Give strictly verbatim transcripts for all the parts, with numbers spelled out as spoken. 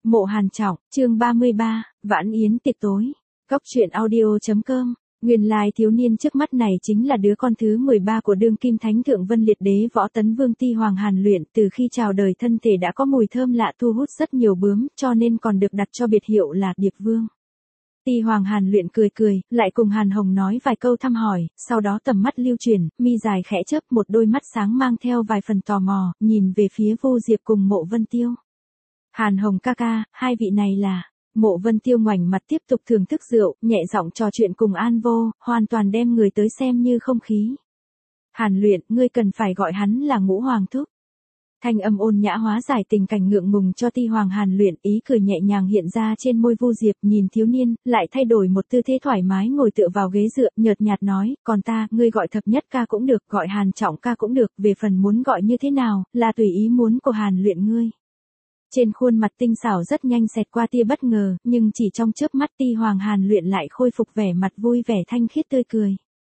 Mộ Hàn Trọng, chương ba mươi ba, Vãn Yến tiệc tối. Cốc truyện audio.com. Nguyên lai thiếu niên trước mắt này chính là đứa con thứ mười ba của đương kim thánh thượng Vân Liệt Đế Võ Tấn Vương Ti Hoàng Hàn Luyện. Từ khi chào đời thân thể đã có mùi thơm lạ thu hút rất nhiều bướm, cho nên còn được đặt cho biệt hiệu là Điệp Vương. Ti Hoàng Hàn Luyện cười cười, lại cùng Hàn Hồng nói vài câu thăm hỏi, sau đó tầm mắt lưu chuyển, mi dài khẽ chớp, một đôi mắt sáng mang theo vài phần tò mò, nhìn về phía Vô Diệp cùng Mộ Vân Tiêu. Hàn Hồng ca ca, hai vị này là... Mộ Vân Tiêu ngoảnh mặt tiếp tục thưởng thức rượu, nhẹ giọng trò chuyện cùng An Vô, hoàn toàn đem người tới xem như không khí. Hàn Luyện, ngươi cần phải gọi hắn là Ngũ Hoàng thúc. Thanh âm ôn nhã hóa giải tình cảnh ngượng ngùng cho Ti Hoàng Hàn Luyện, ý cười nhẹ nhàng hiện ra trên môi Vu Diệp, nhìn thiếu niên, lại thay đổi một tư thế thoải mái ngồi tựa vào ghế dựa, nhợt nhạt nói, còn ta, ngươi gọi thập nhất ca cũng được, gọi Hàn Trọng ca cũng được, về phần muốn gọi như thế nào, là tùy ý muốn của Hàn Luyện ngươi. Trên khuôn mặt tinh xảo rất nhanh xẹt qua tia bất ngờ, nhưng chỉ trong chớp mắt Ti Hoàng Hàn Luyện lại khôi phục vẻ mặt vui vẻ thanh khiết tươi cười.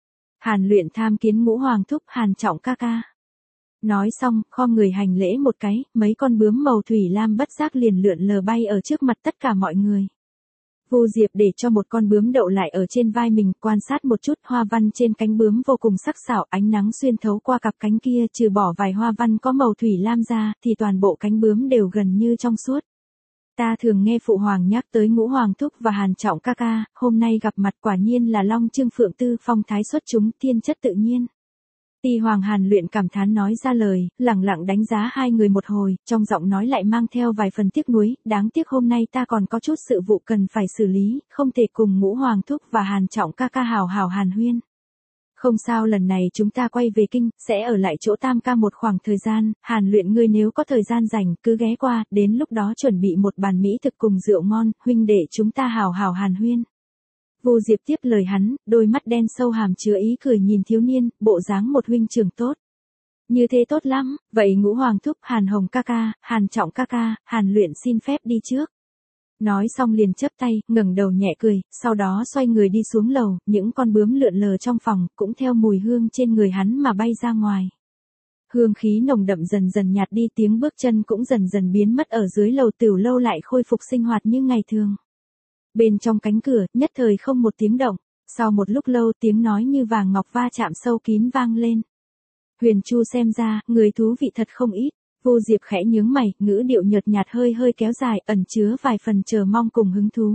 Hàn Luyện tham kiến Ngũ Hoàng thúc, Hàn Trọng ca ca. Nói xong, khom người hành lễ một cái, mấy con bướm màu thủy lam bất giác liền lượn lờ bay ở trước mặt tất cả mọi người. Vô Diệp để cho một con bướm đậu lại ở trên vai mình, quan sát một chút hoa văn trên cánh bướm vô cùng sắc sảo, ánh nắng xuyên thấu qua cặp cánh kia, trừ bỏ vài hoa văn có màu thủy lam ra, thì toàn bộ cánh bướm đều gần như trong suốt. Ta thường nghe phụ hoàng nhắc tới Ngũ Hoàng thúc và Hàn Trọng ca ca, hôm nay gặp mặt quả nhiên là Long Trương Phượng Tư, phong thái xuất chúng, thiên chất tự nhiên. Ti Hoàng Hàn Luyện cảm thán nói ra lời, lẳng lặng đánh giá hai người một hồi, trong giọng nói lại mang theo vài phần tiếc nuối, đáng tiếc hôm nay ta còn có chút sự vụ cần phải xử lý, không thể cùng Ngũ Hoàng thúc và Hàn Trọng ca ca hào hào hàn huyên. Không sao, lần này chúng ta quay về kinh, sẽ ở lại chỗ Tam ca một khoảng thời gian, Hàn Luyện ngươi nếu có thời gian rảnh, cứ ghé qua, đến lúc đó chuẩn bị một bàn mỹ thực cùng rượu ngon, huynh đệ chúng ta hào hào hàn huyên. Vô Diệp tiếp lời hắn, đôi mắt đen sâu hàm chứa ý cười nhìn thiếu niên, bộ dáng một huynh trưởng tốt. Như thế tốt lắm, vậy Ngũ Hoàng thúc, Hàn Hồng ca ca, Hàn Trọng ca ca, Hàn Luyện xin phép đi trước. Nói xong liền chớp tay, ngẩng đầu nhẹ cười, sau đó xoay người đi xuống lầu, những con bướm lượn lờ trong phòng, cũng theo mùi hương trên người hắn mà bay ra ngoài. Hương khí nồng đậm dần dần nhạt đi, tiếng bước chân cũng dần dần biến mất ở dưới lầu, tiểu lâu lại khôi phục sinh hoạt như ngày thường. Bên trong cánh cửa, nhất thời không một tiếng động, sau một lúc lâu tiếng nói như vàng ngọc va chạm sâu kín vang lên. Huyền Chu xem ra, người thú vị thật không ít. Vô Diệp khẽ nhướng mày, ngữ điệu nhợt nhạt hơi hơi kéo dài, ẩn chứa vài phần chờ mong cùng hứng thú.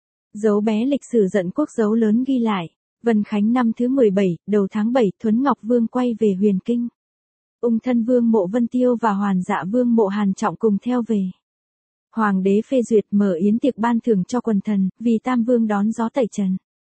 Dấu bé lịch sử Dận Quốc dấu lớn ghi lại, Vân Khánh năm thứ mười bảy, đầu tháng bảy, Thuấn Ngọc Vương quay về Huyền Kinh. Ung Thân Vương Mộ Vân Tiêu và Hoàn Dạ Vương Mộ Hàn Trọng cùng theo về. Hoàng đế phê duyệt mở yến tiệc ban thưởng cho quần thần, vì Tam Vương đón gió tẩy trần.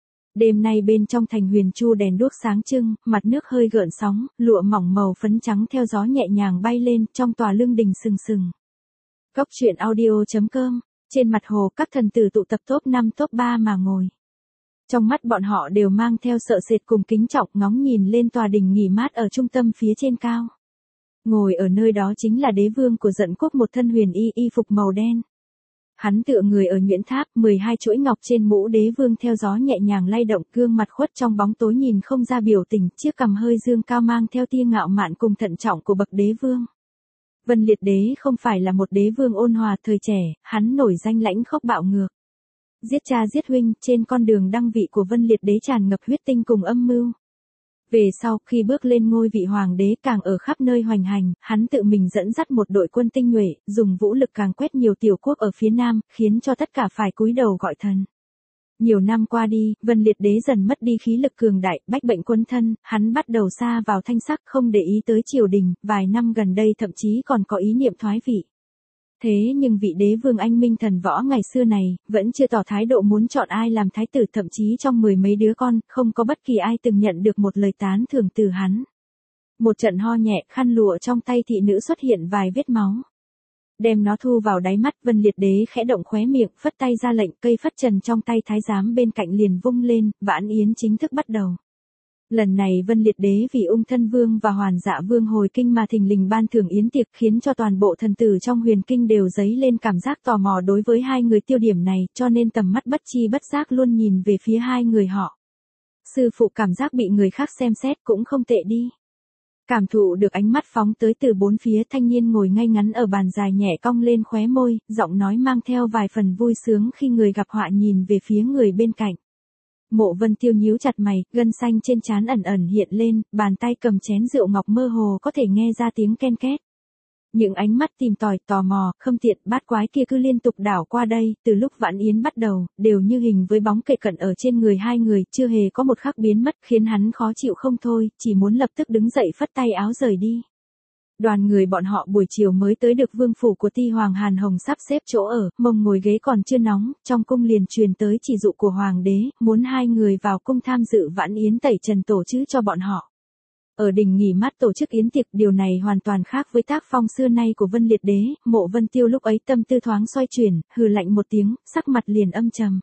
Đêm nay bên trong thành Huyền Chu đèn đuốc sáng trưng, mặt nước hơi gợn sóng, lụa mỏng màu phấn trắng theo gió nhẹ nhàng bay lên, trong tòa lương đình sừng sừng. Cốc truyện audio.com, trên mặt hồ các thần tử tụ tập top năm top ba mà ngồi. Trong mắt bọn họ đều mang theo sợ sệt cùng kính trọng, ngóng nhìn lên tòa đình nghỉ mát ở trung tâm phía trên cao. Ngồi ở nơi đó chính là đế vương của Dận Quốc, một thân huyền y y phục màu đen. Hắn tựa người ở nhuyễn tháp, mười hai chuỗi ngọc trên mũ đế vương theo gió nhẹ nhàng lay động, gương mặt khuất trong bóng tối nhìn không ra biểu tình, chiếc cằm hơi dương cao mang theo tia ngạo mạn cùng thận trọng của bậc đế vương. Vân Liệt Đế không phải là một đế vương ôn hòa thời trẻ, hắn nổi danh lãnh khốc bạo ngược. Giết cha giết huynh, trên con đường đăng vị của Vân Liệt Đế tràn ngập huyết tinh cùng âm mưu. Về sau, khi bước lên ngôi vị hoàng đế càng ở khắp nơi hoành hành, hắn tự mình dẫn dắt một đội quân tinh nhuệ, dùng vũ lực càng quét nhiều tiểu quốc ở phía nam, khiến cho tất cả phải cúi đầu gọi thần. Nhiều năm qua đi, Vân Liệt Đế dần mất đi khí lực cường đại, bách bệnh quân thân, hắn bắt đầu sa vào thanh sắc, không để ý tới triều đình, vài năm gần đây thậm chí còn có ý niệm thoái vị. Thế nhưng vị đế vương anh minh thần võ ngày xưa này, vẫn chưa tỏ thái độ muốn chọn ai làm thái tử, thậm chí trong mười mấy đứa con, không có bất kỳ ai từng nhận được một lời tán thưởng từ hắn. Một trận ho nhẹ, khăn lụa trong tay thị nữ xuất hiện vài vết máu. Đem nó thu vào đáy mắt, Vân Liệt Đế khẽ động khóe miệng, phất tay ra lệnh, cây phất trần trong tay thái giám bên cạnh liền vung lên, vãn yến chính thức bắt đầu. Lần này Vân Liệt Đế vì Ung Thân Vương và Hoàn Dạ Vương hồi kinh mà thình lình ban thưởng yến tiệc, khiến cho toàn bộ thần tử trong Huyền Kinh đều dấy lên cảm giác tò mò đối với hai người tiêu điểm này, cho nên tầm mắt bất chi bất giác luôn nhìn về phía hai người họ. Sư phụ cảm giác bị người khác xem xét cũng không tệ đi. Cảm thụ được ánh mắt phóng tới từ bốn phía, thanh niên ngồi ngay ngắn ở bàn dài nhẹ cong lên khóe môi, giọng nói mang theo vài phần vui sướng khi người gặp họa nhìn về phía người bên cạnh. Mộ Vân Tiêu nhíu chặt mày, gân xanh trên trán ẩn ẩn hiện lên, bàn tay cầm chén rượu ngọc mơ hồ có thể nghe ra tiếng ken két. Những ánh mắt tìm tòi, tò mò, khâm tiện, bát quái kia cứ liên tục đảo qua đây, từ lúc Vãn Yến bắt đầu, đều như hình với bóng kề cận ở trên người hai người, chưa hề có một khắc biến mất, khiến hắn khó chịu không thôi, chỉ muốn lập tức đứng dậy phất tay áo rời đi. Đoàn người bọn họ buổi chiều mới tới được vương phủ của Ti Hoàng Hàn Hồng sắp xếp chỗ ở, mông ngồi ghế còn chưa nóng, trong cung liền truyền tới chỉ dụ của hoàng đế, muốn hai người vào cung tham dự Vãn Yến tẩy trần tổ chứ cho bọn họ. Ở đình nghỉ mát tổ chức yến tiệc, điều này hoàn toàn khác với tác phong xưa nay của Vân Liệt Đế. Mộ Vân Tiêu lúc ấy tâm tư thoáng xoay chuyển, hừ lạnh một tiếng, sắc mặt liền âm trầm.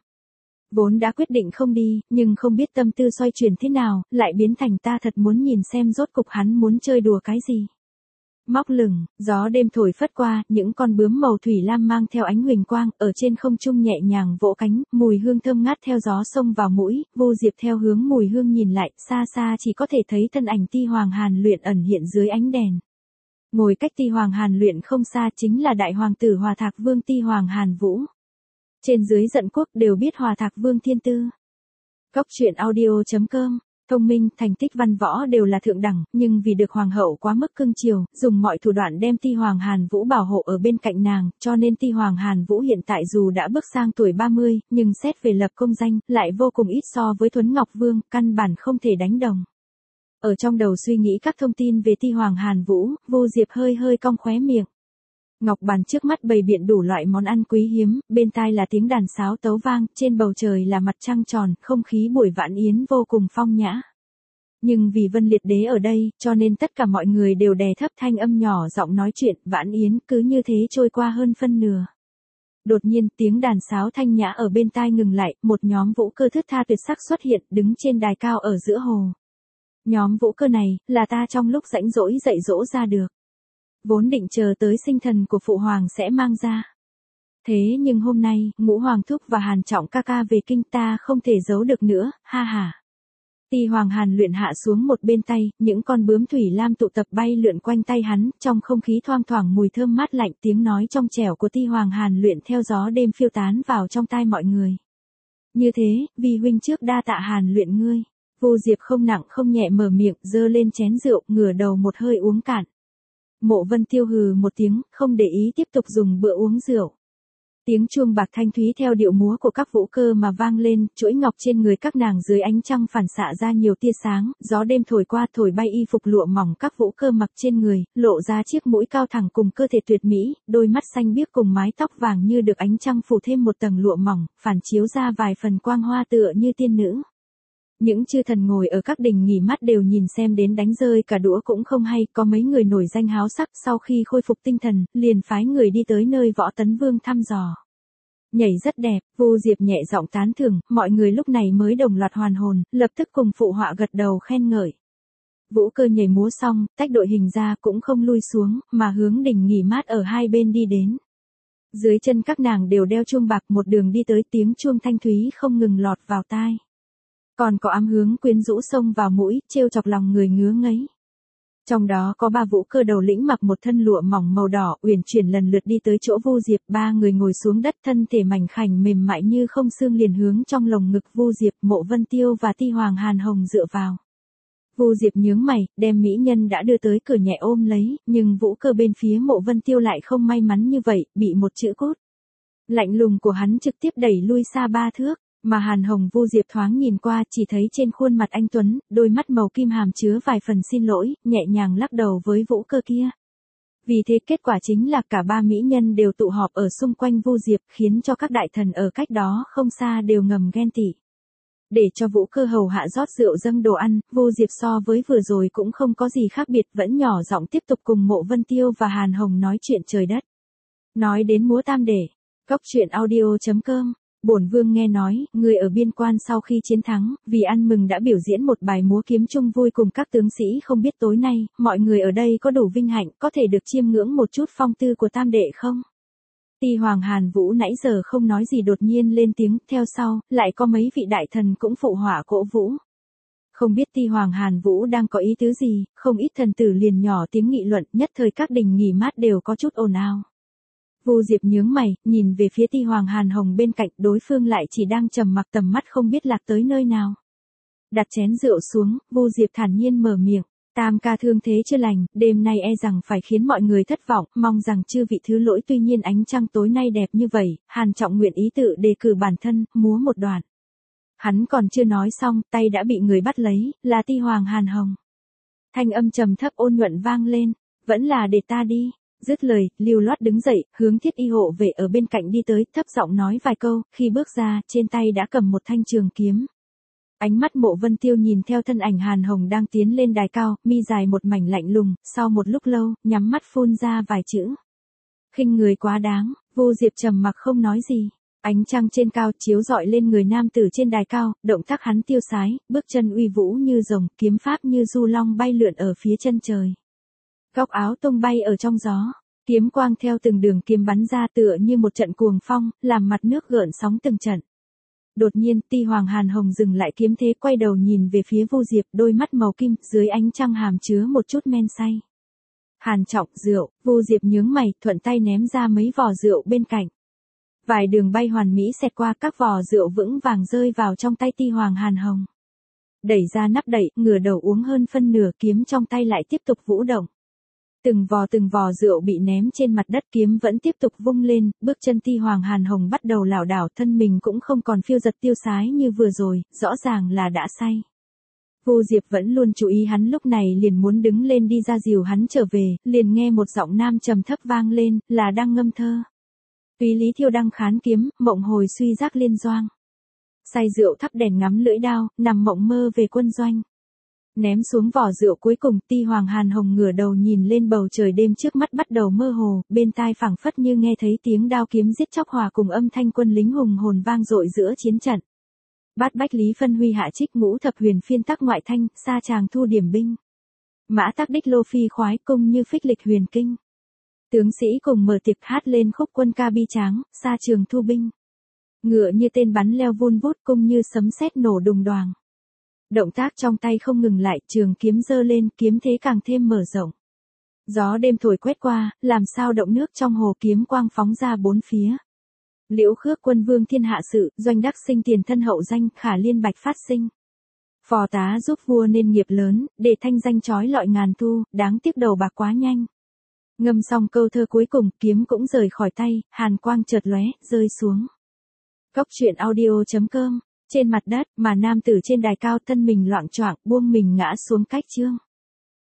Vốn đã quyết định không đi, nhưng không biết tâm tư xoay chuyển thế nào, lại biến thành ta thật muốn nhìn xem rốt cục hắn muốn chơi đùa cái gì. Móc lửng, gió đêm thổi phất qua, những con bướm màu thủy lam mang theo ánh huỳnh quang, ở trên không trung nhẹ nhàng vỗ cánh, mùi hương thơm ngát theo gió xông vào mũi, Vô Diệp theo hướng mùi hương nhìn lại, xa xa chỉ có thể thấy thân ảnh Ti Hoàng Hàn Luyện ẩn hiện dưới ánh đèn. Ngồi cách Ti Hoàng Hàn Luyện không xa chính là đại hoàng tử Hòa Thạc Vương Ti Hoàng Hàn Vũ. Trên dưới Dận Quốc đều biết Hòa Thạc Vương thiên tư. Cốc truyện audio chấm com. Thông minh, thành tích văn võ đều là thượng đẳng, nhưng vì được hoàng hậu quá mức cưng chiều, dùng mọi thủ đoạn đem Ti Hoàng Hàn Vũ bảo hộ ở bên cạnh nàng, cho nên Ti Hoàng Hàn Vũ hiện tại dù đã bước sang tuổi ba mươi, nhưng xét về lập công danh, lại vô cùng ít so với Thuấn Ngọc Vương, căn bản không thể đánh đồng. Ở trong đầu suy nghĩ các thông tin về Ti Hoàng Hàn Vũ, Vô Diệp hơi hơi cong khóe miệng. Ngọc bàn trước mắt bày biện đủ loại món ăn quý hiếm, bên tai là tiếng đàn sáo tấu vang, trên bầu trời là mặt trăng tròn, không khí buổi Vãn Yến vô cùng phong nhã. Nhưng vì Vân Liệt Đế ở đây, cho nên tất cả mọi người đều đè thấp thanh âm nhỏ giọng nói chuyện, Vãn Yến cứ như thế trôi qua hơn phân nửa. Đột nhiên, tiếng đàn sáo thanh nhã ở bên tai ngừng lại, một nhóm vũ cơ thướt tha tuyệt sắc xuất hiện, đứng trên đài cao ở giữa hồ. Nhóm vũ cơ này, là ta trong lúc rãnh rỗi dạy dỗ ra được. Vốn định chờ tới sinh thần của phụ hoàng sẽ mang ra. Thế nhưng hôm nay, Ngũ Hoàng Thúc và Hàn Trọng ca ca về kinh, ta không thể giấu được nữa, ha ha. Ti Hoàng Hàn Luyện hạ xuống một bên tay, những con bướm thủy lam tụ tập bay lượn quanh tay hắn, trong không khí thoang thoảng mùi thơm mát lạnh, tiếng nói trong trẻo của Ti Hoàng Hàn Luyện theo gió đêm phiêu tán vào trong tai mọi người. Như thế, vì huynh trước đa tạ Hàn Luyện ngươi. Vô Diệp không nặng không nhẹ mở miệng, giơ lên chén rượu, ngửa đầu một hơi uống cạn. Mộ Vân Tiêu hừ một tiếng, không để ý tiếp tục dùng bữa uống rượu. Tiếng chuông bạc thanh thúy theo điệu múa của các vũ cơ mà vang lên, chuỗi ngọc trên người các nàng dưới ánh trăng phản xạ ra nhiều tia sáng, gió đêm thổi qua thổi bay y phục lụa mỏng các vũ cơ mặc trên người, lộ ra chiếc mũi cao thẳng cùng cơ thể tuyệt mỹ, đôi mắt xanh biếc cùng mái tóc vàng như được ánh trăng phủ thêm một tầng lụa mỏng, phản chiếu ra vài phần quang hoa tựa như tiên nữ. Những chư thần ngồi ở các đình nghỉ mát đều nhìn xem đến đánh rơi cả đũa cũng không hay, có mấy người nổi danh háo sắc sau khi khôi phục tinh thần, liền phái người đi tới nơi Võ Tấn Vương thăm dò. Nhảy rất đẹp, Vô Diệp nhẹ giọng tán thưởng, mọi người lúc này mới đồng loạt hoàn hồn, lập tức cùng phụ họa gật đầu khen ngợi. Vũ cơ nhảy múa xong, tách đội hình ra cũng không lui xuống, mà hướng đình nghỉ mát ở hai bên đi đến. Dưới chân các nàng đều đeo chuông bạc, một đường đi tới, tiếng chuông thanh thúy không ngừng lọt vào tai. Còn có ám hướng quyến rũ xông vào mũi, trêu chọc lòng người ngứa ngấy. Trong đó có ba vũ cơ đầu lĩnh mặc một thân lụa mỏng màu đỏ, uyển chuyển lần lượt đi tới chỗ Vô Diệp, ba người ngồi xuống đất, thân thể mảnh khảnh mềm mại như không xương liền hướng trong lồng ngực Vô Diệp, Mộ Vân Tiêu và Ti Hoàng Hàn Hồng dựa vào. Vô Diệp nhướng mày, đem mỹ nhân đã đưa tới cửa nhẹ ôm lấy, nhưng vũ cơ bên phía Mộ Vân Tiêu lại không may mắn như vậy, bị một chữ cốt lạnh lùng của hắn trực tiếp đẩy lui xa ba thước. Mà Hàn Hồng Vô Diệp thoáng nhìn qua, chỉ thấy trên khuôn mặt anh tuấn, đôi mắt màu kim hàm chứa vài phần xin lỗi, nhẹ nhàng lắc đầu với vũ cơ kia. Vì thế kết quả chính là cả ba mỹ nhân đều tụ họp ở xung quanh Vô Diệp, khiến cho các đại thần ở cách đó không xa đều ngầm ghen tị. Để cho vũ cơ hầu hạ rót rượu dâng đồ ăn, Vô Diệp so với vừa rồi cũng không có gì khác biệt, vẫn nhỏ giọng tiếp tục cùng Mộ Vân Tiêu và Hàn Hồng nói chuyện trời đất. Nói đến múa tam để, cốc truyện audio chấm com. Bổn vương nghe nói, người ở biên quan sau khi chiến thắng, vì ăn mừng đã biểu diễn một bài múa kiếm chung vui cùng các tướng sĩ, không biết tối nay, mọi người ở đây có đủ vinh hạnh, có thể được chiêm ngưỡng một chút phong tư của tam đệ không? Ti Hoàng Hàn Vũ nãy giờ không nói gì đột nhiên lên tiếng, theo sau, lại có mấy vị đại thần cũng phụ họa cổ vũ. Không biết Ti Hoàng Hàn Vũ đang có ý tứ gì, không ít thần tử liền nhỏ tiếng nghị luận, nhất thời các đình nghỉ mát đều có chút ồn ào. Vu Diệp nhướng mày, nhìn về phía Ti Hoàng Hàn Hồng bên cạnh, đối phương lại chỉ đang trầm mặc tầm mắt không biết lạc tới nơi nào. Đặt chén rượu xuống, Vu Diệp thản nhiên mở miệng, tam ca thương thế chưa lành, đêm nay e rằng phải khiến mọi người thất vọng, mong rằng chư vị thứ lỗi, tuy nhiên ánh trăng tối nay đẹp như vậy, Hàn Trọng nguyện ý tự đề cử bản thân, múa một đoạn. Hắn còn chưa nói xong, tay đã bị người bắt lấy, là Ti Hoàng Hàn Hồng. Thanh âm trầm thấp ôn nhuận vang lên, vẫn là để ta đi. Dứt lời, lưu loát đứng dậy, hướng Thiết Y hộ vệ ở bên cạnh đi tới, thấp giọng nói vài câu, khi bước ra, trên tay đã cầm một thanh trường kiếm. Ánh mắt Mộ Vân Tiêu nhìn theo thân ảnh Hàn Hồng đang tiến lên đài cao, mi dài một mảnh lạnh lùng, sau một lúc lâu, nhắm mắt phun ra vài chữ. Khinh người quá đáng, Vu Diệp trầm mặc không nói gì. Ánh trăng trên cao chiếu rọi lên người nam tử trên đài cao, động tác hắn tiêu sái, bước chân uy vũ như rồng, kiếm pháp như du long bay lượn ở phía chân trời. Góc áo tung bay ở trong gió, kiếm quang theo từng đường kiếm bắn ra tựa như một trận cuồng phong, làm mặt nước gợn sóng từng trận. Đột nhiên, Ti Hoàng Hàn Hồng dừng lại kiếm thế, quay đầu nhìn về phía Vu Diệp, đôi mắt màu kim, dưới ánh trăng hàm chứa một chút men say. Hàn Trọng, rượu, Vu Diệp nhướng mày, thuận tay ném ra mấy vò rượu bên cạnh. Vài đường bay hoàn mỹ xẹt qua, các vò rượu vững vàng rơi vào trong tay Ti Hoàng Hàn Hồng. Đẩy ra nắp đậy, ngửa đầu uống hơn phân nửa, kiếm trong tay lại tiếp tục vũ động. Từng vò từng vò rượu bị ném trên mặt đất, kiếm vẫn tiếp tục vung lên, bước chân Ti Hoàng Hàn Hồng bắt đầu lảo đảo, thân mình cũng không còn phiêu giật tiêu sái như vừa rồi, rõ ràng là đã say. Vu Diệp vẫn luôn chú ý hắn, lúc này liền muốn đứng lên đi ra dìu hắn trở về, liền nghe một giọng nam trầm thấp vang lên, là đang ngâm thơ. Túy lý thiêu đăng khán kiếm, mộng hồi suy giác liên doang. Say rượu thắp đèn ngắm lưỡi đao, nằm mộng mơ về quân doanh. Ném xuống vỏ rượu cuối cùng, Ti Hoàng Hàn Hồng ngửa đầu nhìn lên bầu trời đêm trước mắt bắt đầu mơ hồ, bên tai phảng phất như nghe thấy tiếng đao kiếm giết chóc hòa cùng âm thanh quân lính hùng hồn vang dội giữa chiến trận. Bát bách lý phân huy hạ trích, ngũ thập huyền phiên tắc ngoại thanh, sa tràng thu điểm binh. Mã tắc đích lô phi khoái, cung như phích lịch huyền kinh. Tướng sĩ cùng mở tiệc hát lên khúc quân ca bi tráng, sa trường thu binh. Ngựa như tên bắn leo vun vút, cung như sấm sét nổ đùng đoàng. Động tác trong tay không ngừng lại, trường kiếm giơ lên, kiếm thế càng thêm mở rộng. Gió đêm thổi quét qua, làm sao động nước trong hồ, kiếm quang phóng ra bốn phía. Liễu khước quân vương thiên hạ sự, doanh đắc sinh tiền thân hậu danh, khả liên bạch phát sinh. Phò tá giúp vua nên nghiệp lớn, để thanh danh chói lọi ngàn thu, đáng tiếc đầu bạc quá nhanh. Ngâm xong câu thơ cuối cùng, kiếm cũng rời khỏi tay, hàn quang chợt lóe, rơi xuống. Cốc truyện audio chấm com. Trên mặt đất, mà nam tử trên đài cao thân mình loạng choạng, buông mình ngã xuống cách chương.